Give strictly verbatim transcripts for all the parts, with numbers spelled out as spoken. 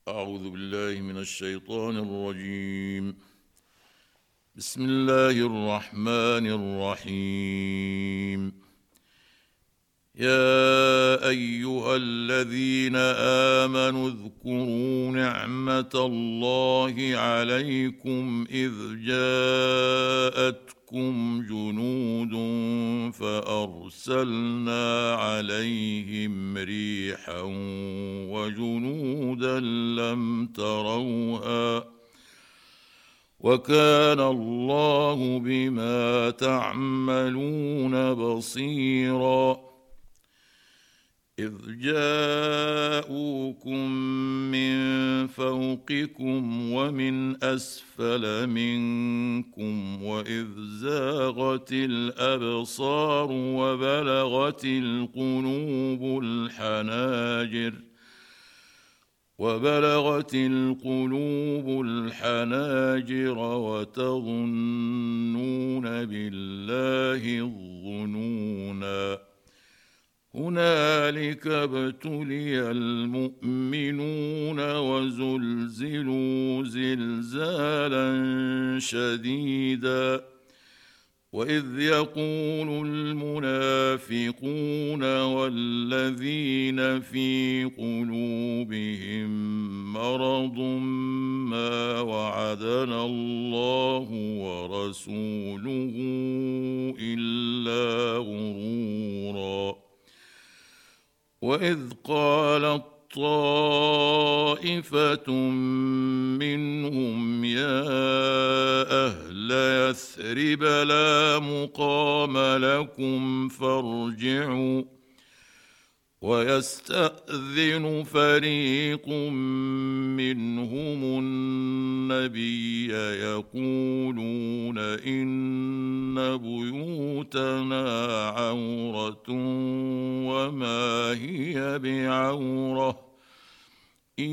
أعوذ بالله من الشيطان الرجيم. بسم الله الرحمن الرحيم. يا أيها الذين آمنوا اذكروا نعمة الله عليكم إذ جاءتكم جنود فأرسلنا عليهم ريحا وجنودا لم تروها وكان الله بما تعملون بصيرا. إذ جاءوكم من فوقكم ومن أسفل منكم وإذ زاغت الأبصار وبلغت القلوب الحناجر وبلغت القلوب الحناجر وتظنون بالله الظنونا. هنالك ابتلي المؤمنون وزلزلوا زلزالا شديدا. وإذ يقول المنافقون والذين في قلوبهم مرض ما وعدنا الله ورسوله إلا غرورا. وإذ قالت طائفة منهم يا أهل يثرب لا مقام لكم فارجعوا ويستأذن فريق منهم النبي يقولون إن بيوتنا عورة وما هي بعورة إن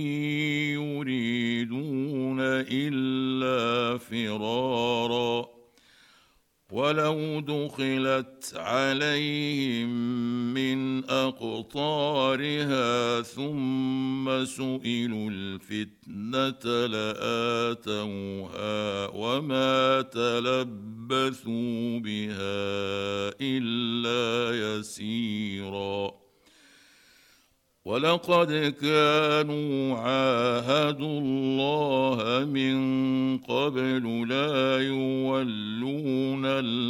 يريدون إلا فرارا. ولو دخلت عليهم من أقطارها ثم سئلوا الفتنة لآتوها وما تلبثوا بها إلا يسيرا. ولقد كانوا عاهدوا الله من قبل لا يولون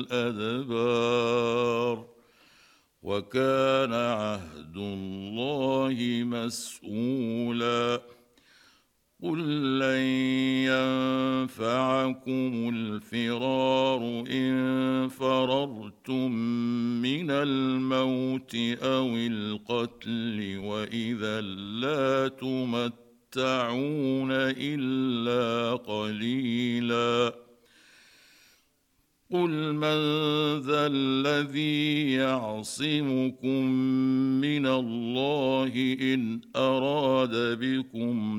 الأدبار وكان عهد الله مسؤولا. قل لن ينفعكم الفرار إن فررتم من الموت أو القتل وإذا لا تمتعون إلا قليلا. قل من ذا الذي يعصمكم من الله إن أراد بكم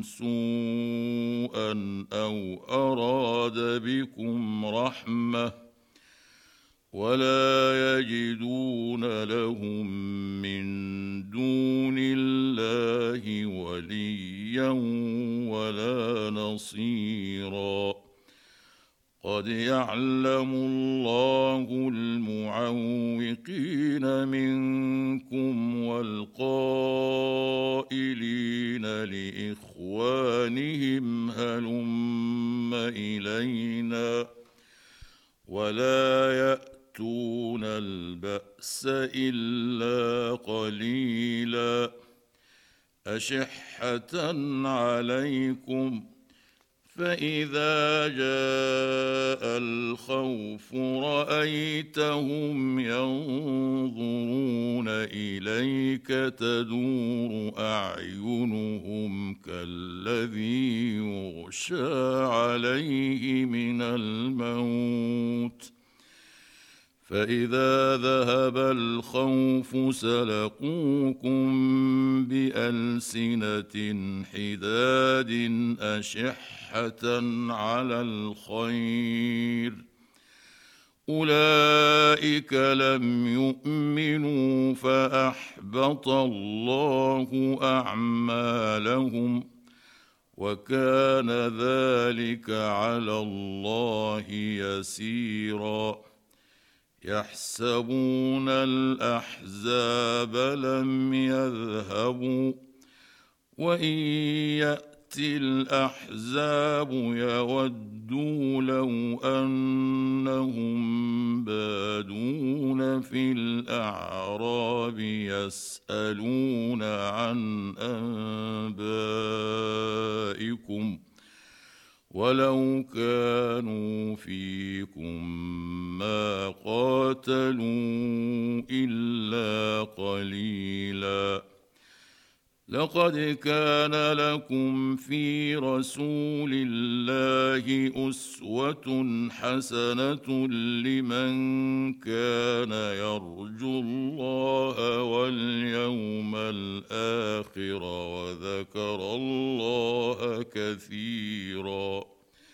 سوءا أو أراد بكم رحمة ولا يجدون لهم من دون الله وليا ولا نصيرا. قد يعلم الله المعوقين منكم والقائلين لإخوانهم هلم إلينا ولا يأتون البأس إلا قليلا. أشحة عليكم فإذا جاء الخوف رأيتهم ينظرون إليك تدور أعينهم كالذي يغشى عليه من الموت فإذا ذهب الخوف سلقوكم بألسنة حداد أشحة على الخير أولئك لم يؤمنوا فأحبط الله أعمالهم وكان ذلك على الله يسيرا يحسبون الأحزاب لم يذهبوا وإن يأتي الأحزاب يودوا لو أنهم بادون في الأعراب يسألون عن أنبائكم ولو كانوا فيكم ما قاتلوا إلا قليلا لقد كان لكم في رسول الله أسوة حسنة لمن كان يرجو الله واليوم الآخر وذكر الله كثيرا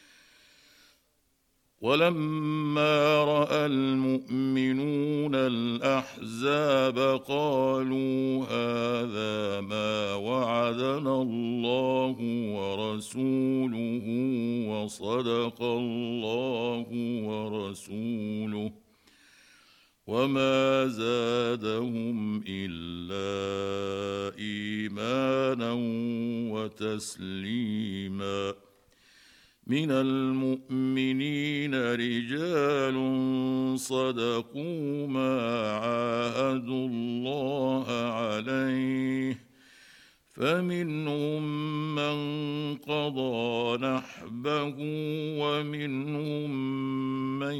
ولما رأى المؤمنون الأحزاب قالوا هذا ما وعدنا الله ورسوله وصدق الله ورسوله وما زادهم إلا إيمانا وتسليما من المؤمنين رجال صدقوا ما عاهدوا الله عليه فمنهم من قضى نحبه ومنهم من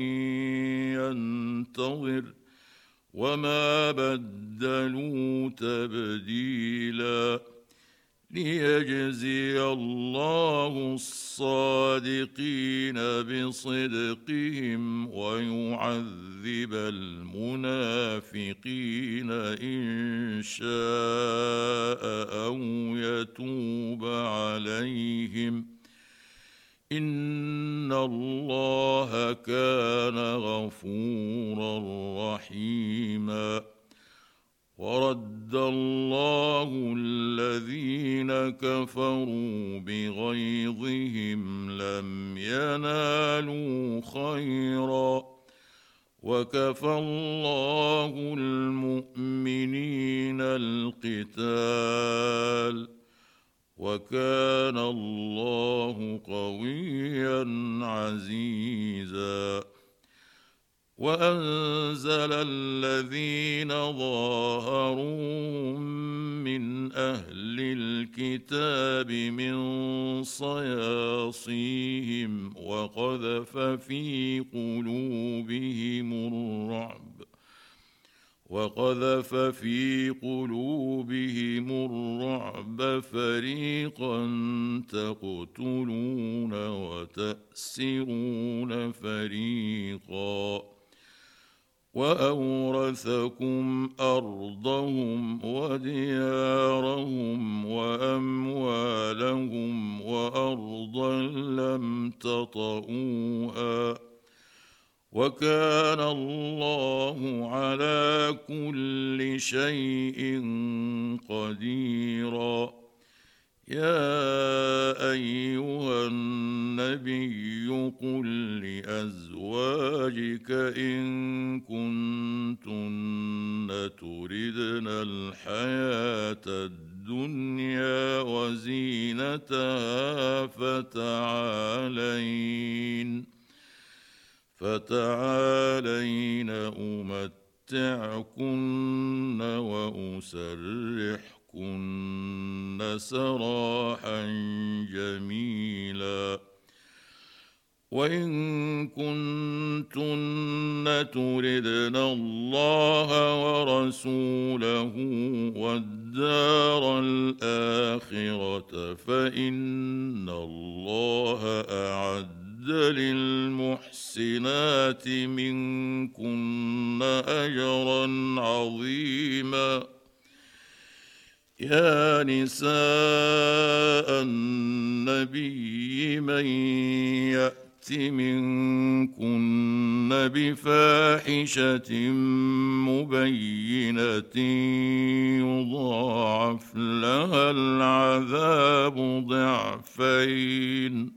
ينتظر وما بدلوا تبديلا ليجزي الله الصادقين بصدقهم ويعذب المنافقين إن شاء أو يتوب عليهم إن الله كان غفورا رحيما ورد الله الذين كفروا بغيظهم لم ينالوا خيرا وكفى الله المؤمنين القتال وكان الله قويا عزيزا وأنزل الذين ظاهروهم من أهل الكتاب من صياصيهم وقذف في قلوبهم الرعب وقذف في قلوبهم الرعب فريقا تقتلون وتأسرون فريقا وأورثكم أرضهم وديارهم وأموالهم وأرضا لم تطئوها وكان الله على كل شيء قديرا يا أيها النبي قل لأزواجك إن كنتن تردن الحياة الدنيا وزينتها فتعالين فتعالين أمتعكن وأسرحكن سراحا جميلا وإن كنتن تردن الله ورسوله والدار الآخرة فإن الله أعد للمحسنات منكن أجرا عظيما يا نساء النبي من يأت منكن بفاحشة مبينة يضاعف لها العذاب ضعفين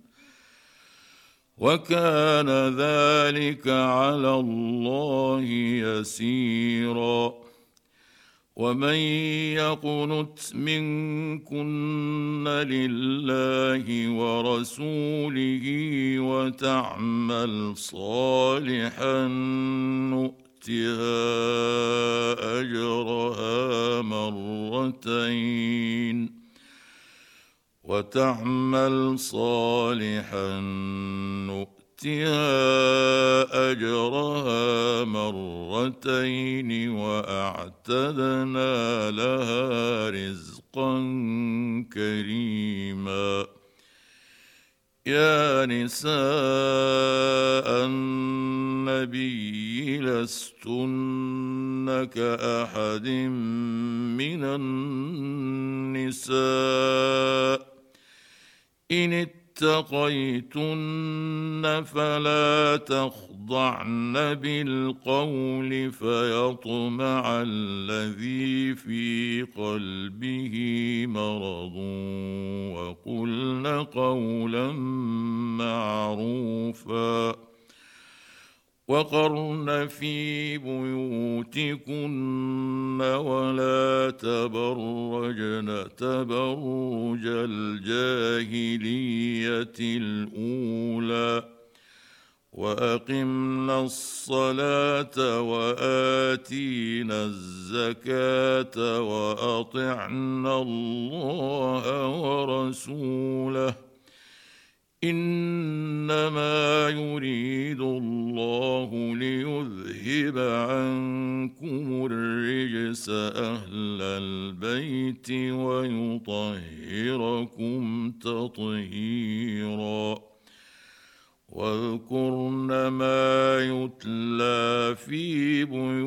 وكان ذلك على الله يسيرا. ومن يقنت منكن لله ورسوله وتعمل صالحا نؤتها أجرها مرتين وتعمل صالحا نؤتها أجرها مرتين وأعتدنا لها رزقا كريما. يا نساء النبي لستن كأحد من النساء إن اتقيتن فلا تخضعن بالقول فيطمع الذي في قلبه مرض وقلن قولا معروفا وقرن في بيوتكن ولا تبرجن تبرج الجاهلية الأولى وأقمنا الصلاة وآتينا الزكاة وأطعنا الله ورسوله إنما يريد الله ليذهب عنكم الرجس أهل البيت ويطهركم تطهيرا. واذكرن ما يتلى في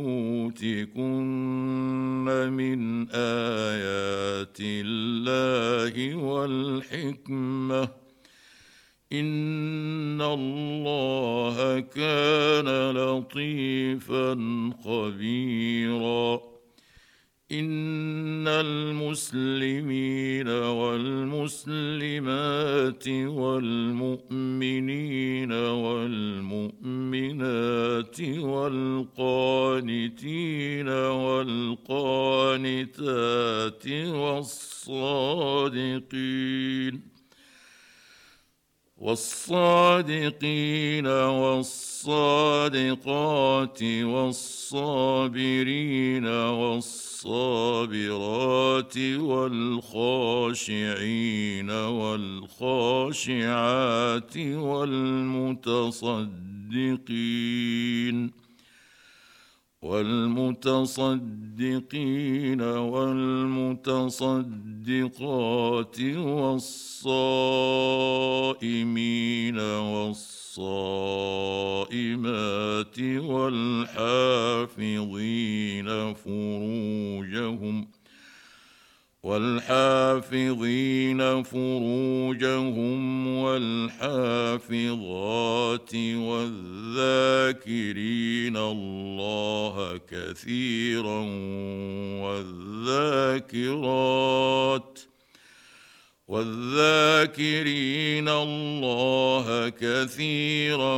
بيوتكن من آيات الله والحكمة إن الله كان لطيفا خبيرا. إن المسلمين والمسلمات والمؤمنين والمؤمنات والقانتين والقانتات والصادقين والصادقين والصادقات والصابرين والصابرات والخاشعين والخاشعات والمتصدقين والمتصدقين والمتصدقات والصائمين والصائمات والحافظين فروجهم والحافظين فروجهم والحافظات والذاكرين الله كثيرا والذاكرات والذاكرين الله كثيرا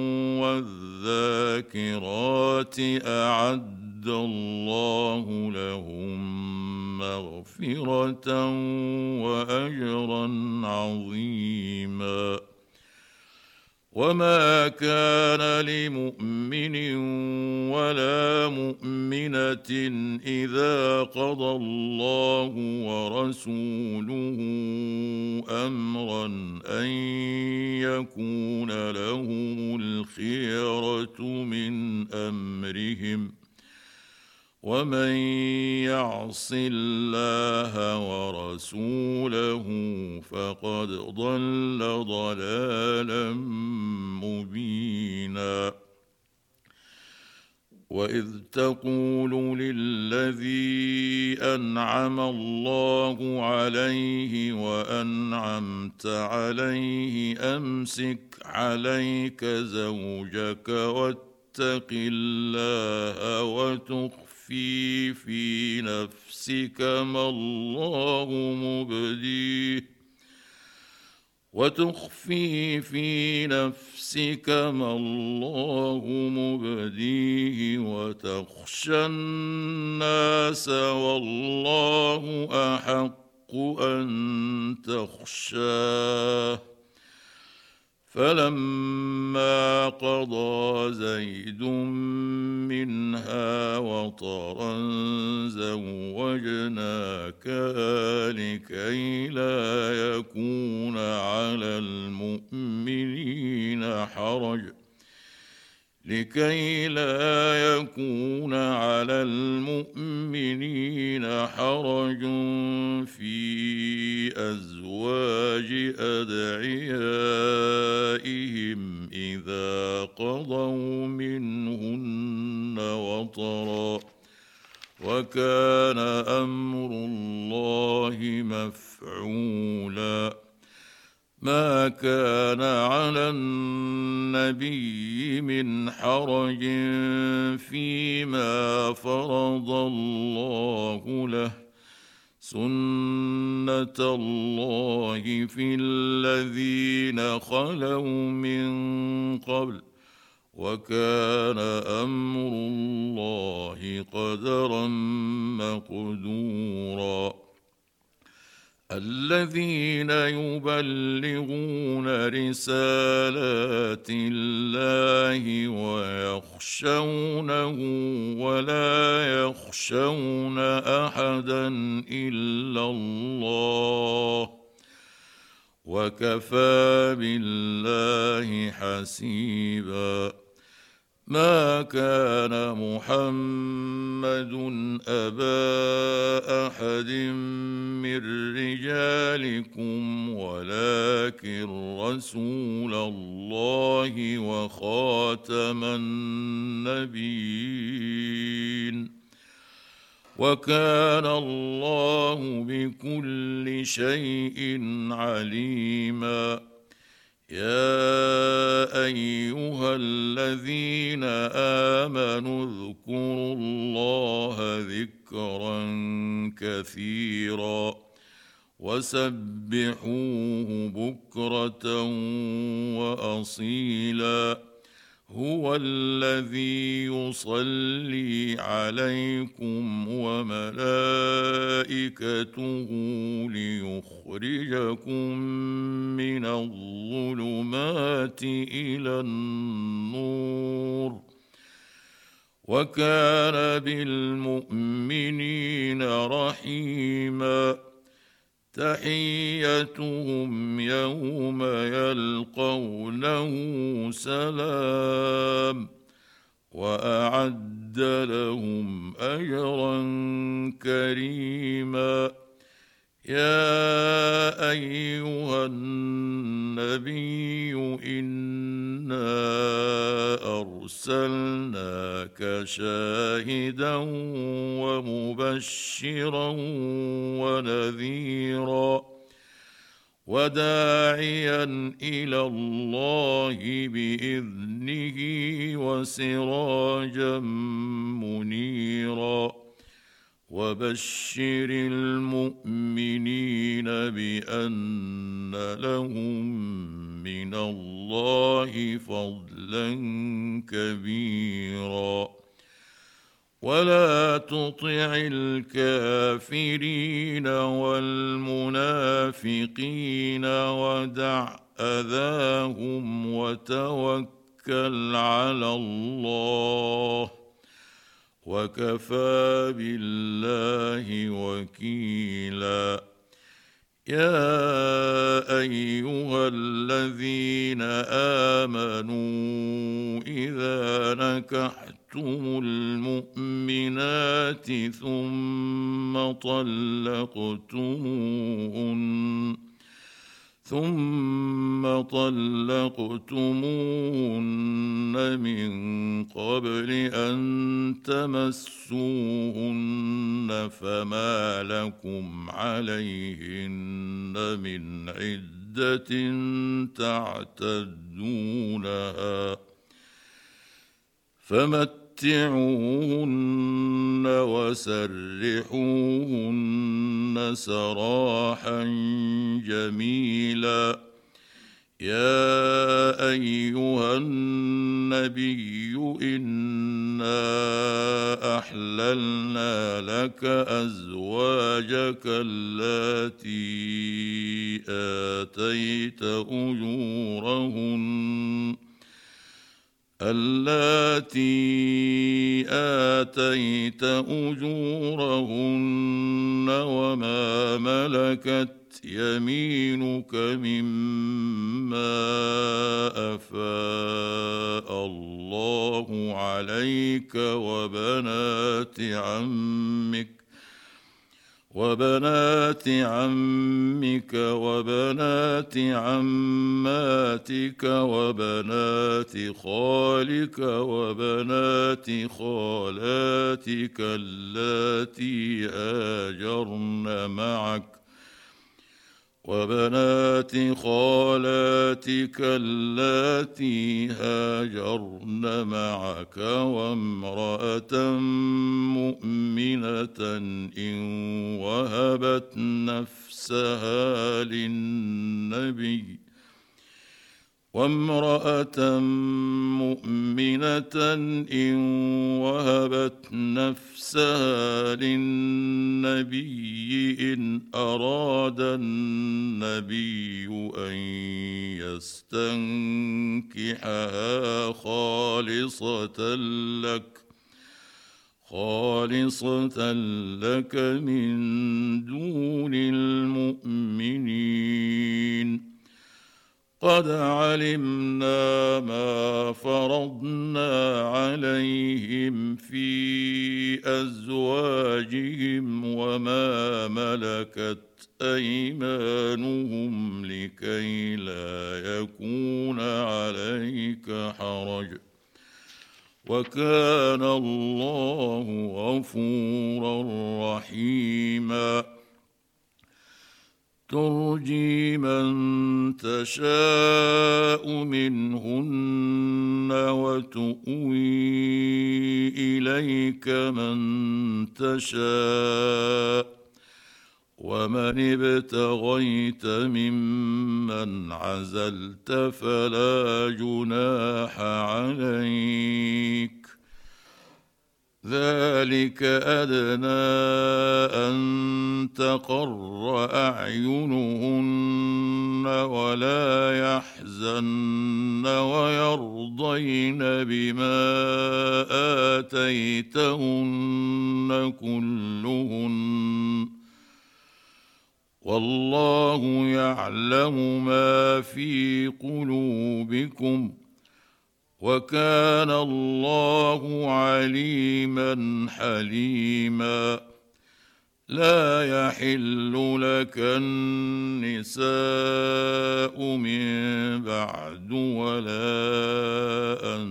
والذاكرات أعد الله لهم مغفرة وأجرا عظيما. وما كان لمؤمن ولا مؤمنة إذا قضى الله ورسوله أمرا أن يكون لهم الخيرة من أمرهم ومن يعص الله ورسوله فقد ضل ضلالا مبينا. وإذ تقول للذي أنعم الله عليه وأنعمت عليه أمسك عليك زوجك واتق الله وتخفي في نفسك ما الله مبديه وتخفي في نفسك ما الله مبديه وتخشى الناس والله أحق أن تخشاه فلما قضى زيد منها وطرا زوجناكها لكي لا يكون على المؤمنين حرج لكي لا يكون على المؤمنين حرج في أزواج أدعيائهم إذا قضوا منهن وطرا وكان أمر الله مفعولا ما كان على النبي من حرج فيما فرض الله له سنة الله في الذين خلوا من قبل وكان أمر الله قدرا مقدورا الذين يبلغون رسالات الله ويخشونه ولا يخشون أحدا إلا الله وكفى بالله حسيبا ما كان محمد أبا أحد من رجالكم ولكن رسول الله وخاتم النبيين وكان الله بكل شيء عليما يا أيها الذين آمنوا اذكروا الله ذكرا كثيرا وسبحوه بكرة وأصيلا هو الذي يصلي عليكم وملائكته ليخرجكم من الظلمات إلى النور وكان بالمؤمنين رحيما تحيتهم يوم يلقونه سلام وأعد لهم أجرا كريما يا أيها النبي إنا أرسلناك شاهدا ومبشرا ونذيرا وداعيا إلى الله بإذنه وسراجا منيرا وبشر المؤمنين بأن لهم من الله فضلا كبيرا ولا تطع الكافرين والمنافقين ودع أذاهم وتوكل على الله وكفى بالله وكيلا يا أيها الذين آمنوا إذا نكحتم المؤمنات ثم طلقتموهن ثم ثم طلقتموهن من قبل أن تمسوهن فما لكم عليهن من عدة تعتدونها فمتعوهن وسرحوهن سراحا جميلا. يا أيها النبي إنا أحللنا لك أزواجك اللاتي آتيت أجورهن اللاتي آتيت أجورهن وما ملكت يمينك مما أفاء الله عليك وبنات عمك وبنات عمك وبنات عماتك وبنات خالك وبنات خالاتك اللاتي هاجرن معك وبنات خالاتك اللاتي هاجرن معك وامرأة مؤمنة إن وهبت نفسها للنبي وامرأة مؤمنة إن وهبت نفسها للنبي إن أراد النبي أن يستنكحها خالصة لك خالصة لك من دون المؤمنين. قد علمنا ما فرضنا عليهم في أزواجهم وما ملكت أيمانهم لكي لا يكون عليك حرج وكان الله غفورا رحيما. ترجي من تشاء منهن وتؤوي إليك من تشاء ومن ابتغيت ممن عزلت فلا جناح عليك ذلك أدنى أن تقر أعينهن ولا يحزن ويرضين بما آتيتهن كلهن والله يعلم ما في قلوبكم وكان الله عليما حليما. لا يحل لك النساء من بعد ولا أن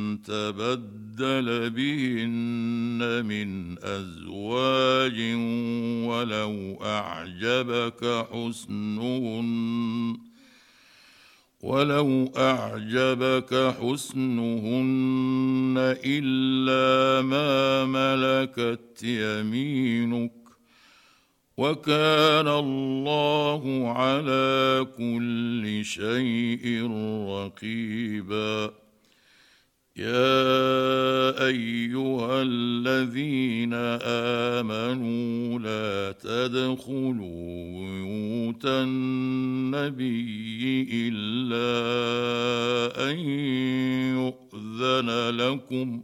تبدل بهن من أزواج ولو أعجبك حسنهن ولو أعجبك حسنهن إلا ما ملكت يمينك وكان الله على كل شيء رقيبا. يا أيها الذين آمنوا لا تدخلوا بيوت النبي إلا أن يؤذن لكم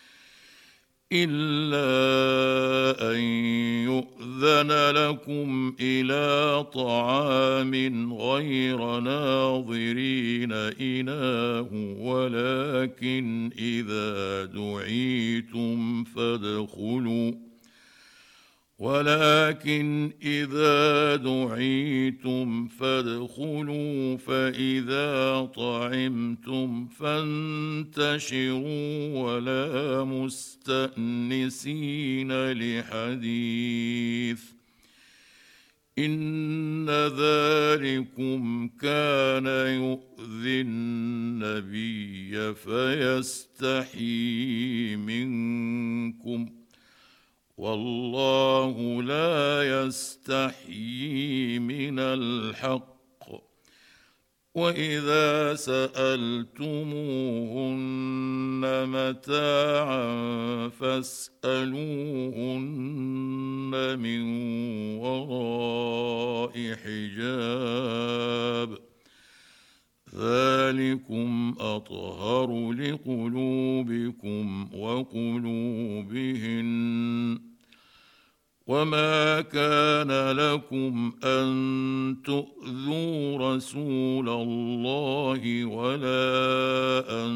إلا أن يؤذن لكم إلى طعام غير ناظرين إناه ولكن إذا دعيتم فادخلوا ولكن إذا دعيتم فادخلوا فإذا طعمتم فانتشروا ولا مستأنسين لحديث إن ذلكم كان يؤذي النبي فيستحيي منكم والله لا يستحيي من الحق وإذا سألتموهن متاعا فاسألوهن من وراء حجاب ذلكم أطهر لقلوبكم وقلوبهن وما كان لكم أن تؤذوا رسول الله ولا أن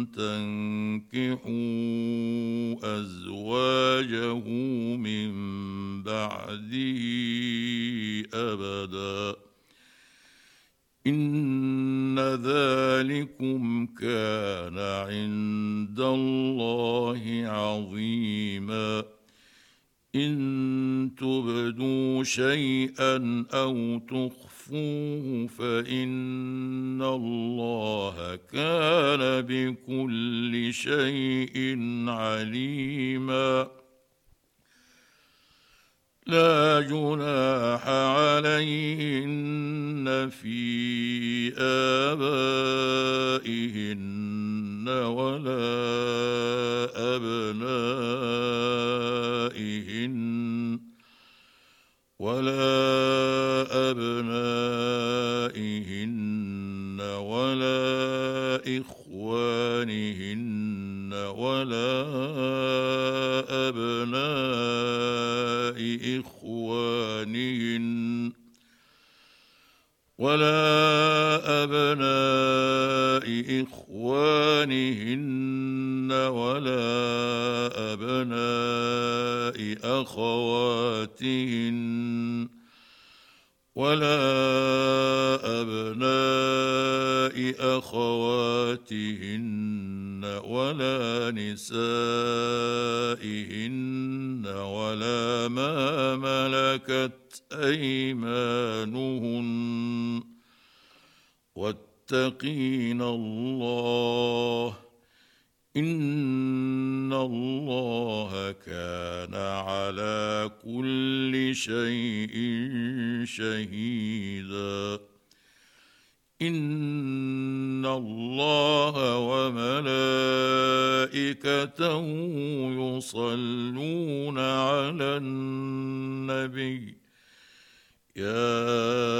تنكحوا أزواجه من بعده أبدا إن ذلكم كان عند الله عظيما إن تبدوا شيئا أو تخفوه فإن الله كان بكل شيء عليما لا جناح عليهن في آبائهن ولا أبنائهن ولا أبنائهن ولا إخوانهن ولا أبناء إخوانهن ولا أبناء إخوانهن ولا أبناء أخواتهن ولا أبناء أخواتهن ولا نسائهن ولا ما ملكت أيمانهن واتقين الله إن الله كان على كل شيء شهيدا إن الله وملائكته يصلون على النبي يا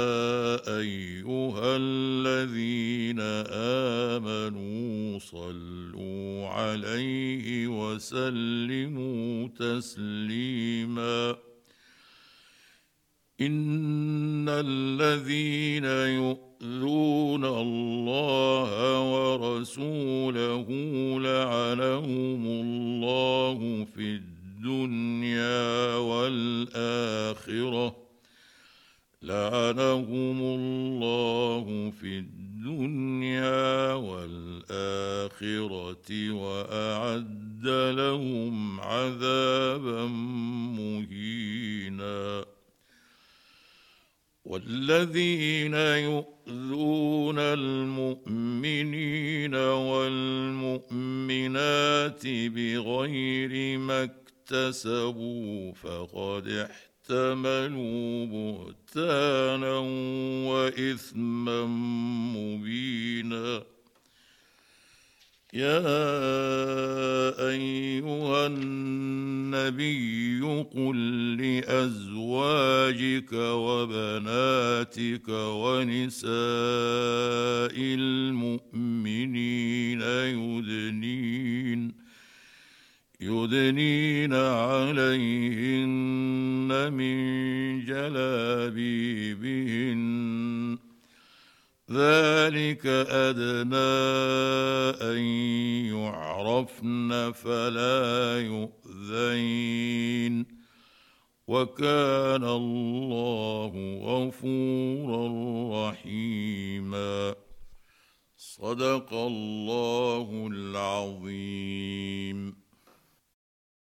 أيها الذين آمنوا صلوا عليه وسلموا تسليما إن الذين يؤذون الله ورسوله لعنهم الله في الدنيا والآخرة لعنهم الله في الدنيا والآخرة وأعد لهم عذابا مهينا والذين يؤذون المؤمنين والمؤمنات بغير ما اكتسبوا فقد احتملوا احتملوا بهتانا وإثما مبينا يا أيها النبي قل لأزواجك وبناتك ونساء المؤمنين يدنين يدنين عليهن من جلابيبهن ذلك أدنى أن يعرفن فلا يؤذين وكان الله غفورا رحيما. صدق الله العظيم.